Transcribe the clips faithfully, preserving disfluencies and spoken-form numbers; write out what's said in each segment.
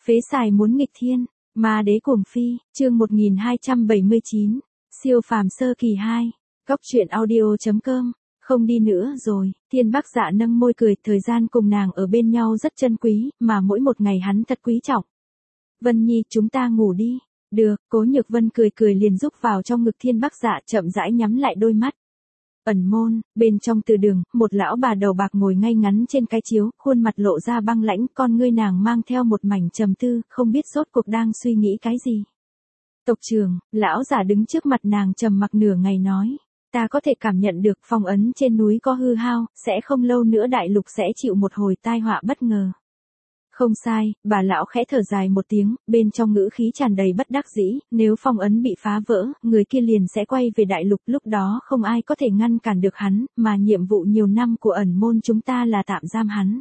Phế xài muốn nghịch thiên, ma đế cuồng phi, chương một nghìn hai trăm bảy mươi chín, siêu phàm sơ kỳ hai, Cóc truyện audio.com, không đi nữa rồi, Thiên Bắc Dạ nâng môi cười, thời gian cùng nàng ở bên nhau rất chân quý, mà mỗi một ngày hắn thật quý trọng. Vân Nhi, chúng ta ngủ đi. Được, Cố Nhược Vân cười cười liền rúc vào trong ngực Thiên Bắc Dạ, chậm rãi nhắm lại đôi mắt. Ẩn môn, bên trong từ đường, một lão bà đầu bạc ngồi ngay ngắn trên cái chiếu, khuôn mặt lộ ra băng lãnh, con ngươi nàng mang theo một mảnh trầm tư, không biết rốt cuộc đang suy nghĩ cái gì. Tộc trưởng, lão giả đứng trước mặt nàng trầm mặc nửa ngày nói, ta có thể cảm nhận được phong ấn trên núi có hư hao, sẽ không lâu nữa đại lục sẽ chịu một hồi tai họa bất ngờ. Không sai, bà lão khẽ thở dài một tiếng, bên trong ngữ khí tràn đầy bất đắc dĩ, nếu phong ấn bị phá vỡ, người kia liền sẽ quay về đại lục, lúc đó không ai có thể ngăn cản được hắn, mà nhiệm vụ nhiều năm của ẩn môn chúng ta là tạm giam hắn.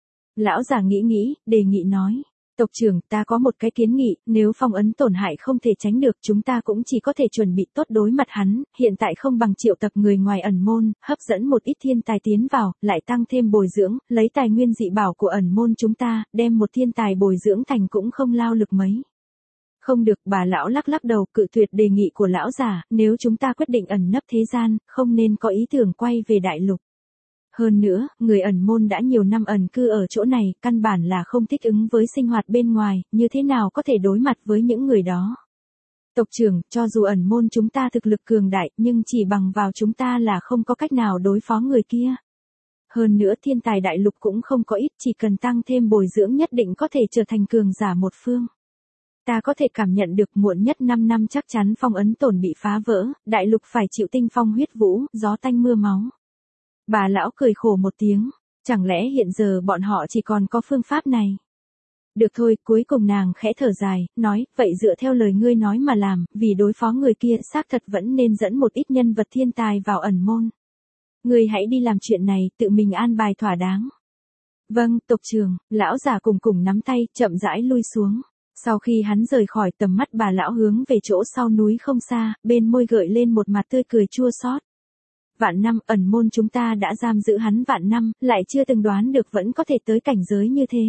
Lão già nghĩ nghĩ, đề nghị nói, tộc trưởng, ta có một cái kiến nghị, nếu phong ấn tổn hại không thể tránh được, chúng ta cũng chỉ có thể chuẩn bị tốt đối mặt hắn, hiện tại không bằng triệu tập người ngoài ẩn môn, hấp dẫn một ít thiên tài tiến vào, lại tăng thêm bồi dưỡng, lấy tài nguyên dị bảo của ẩn môn chúng ta, đem một thiên tài bồi dưỡng thành cũng không lao lực mấy. Không được, bà lão lắc lắc đầu, cự tuyệt đề nghị của lão già, nếu chúng ta quyết định ẩn nấp thế gian, không nên có ý tưởng quay về đại lục. Hơn nữa, người ẩn môn đã nhiều năm ẩn cư ở chỗ này, căn bản là không thích ứng với sinh hoạt bên ngoài, như thế nào có thể đối mặt với những người đó. Tộc trưởng, cho dù ẩn môn chúng ta thực lực cường đại, nhưng chỉ bằng vào chúng ta là không có cách nào đối phó người kia. Hơn nữa thiên tài đại lục cũng không có ít, chỉ cần tăng thêm bồi dưỡng nhất định có thể trở thành cường giả một phương. Ta có thể cảm nhận được muộn nhất năm năm chắc chắn phong ấn tổn bị phá vỡ, đại lục phải chịu tinh phong huyết vũ, gió tanh mưa máu. Bà lão cười khổ một tiếng, chẳng lẽ hiện giờ bọn họ chỉ còn có phương pháp này? Được thôi, cuối cùng nàng khẽ thở dài, nói, vậy dựa theo lời ngươi nói mà làm, vì đối phó người kia xác thật vẫn nên dẫn một ít nhân vật thiên tài vào ẩn môn. Ngươi hãy đi làm chuyện này, tự mình an bài thỏa đáng. Vâng, tộc trưởng, lão già cùng cùng nắm tay, chậm rãi lui xuống. Sau khi hắn rời khỏi tầm mắt bà lão hướng về chỗ sau núi không xa, bên môi gợi lên một mặt tươi cười chua xót. Vạn năm, ẩn môn chúng ta đã giam giữ hắn vạn năm, lại chưa từng đoán được vẫn có thể tới cảnh giới như thế.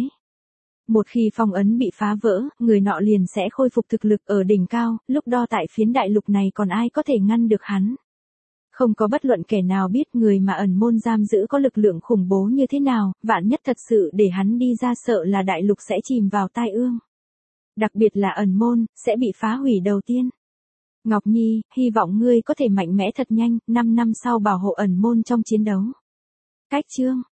Một khi phong ấn bị phá vỡ, người nọ liền sẽ khôi phục thực lực ở đỉnh cao, lúc đó tại phiến đại lục này còn ai có thể ngăn được hắn. Không có bất luận kẻ nào biết người mà ẩn môn giam giữ có lực lượng khủng bố như thế nào, vạn nhất thật sự để hắn đi ra sợ là đại lục sẽ chìm vào tai ương. Đặc biệt là ẩn môn, sẽ bị phá hủy đầu tiên. Ngọc Nhi, hy vọng ngươi có thể mạnh mẽ thật nhanh, năm năm sau bảo hộ ẩn môn trong chiến đấu. Cách chương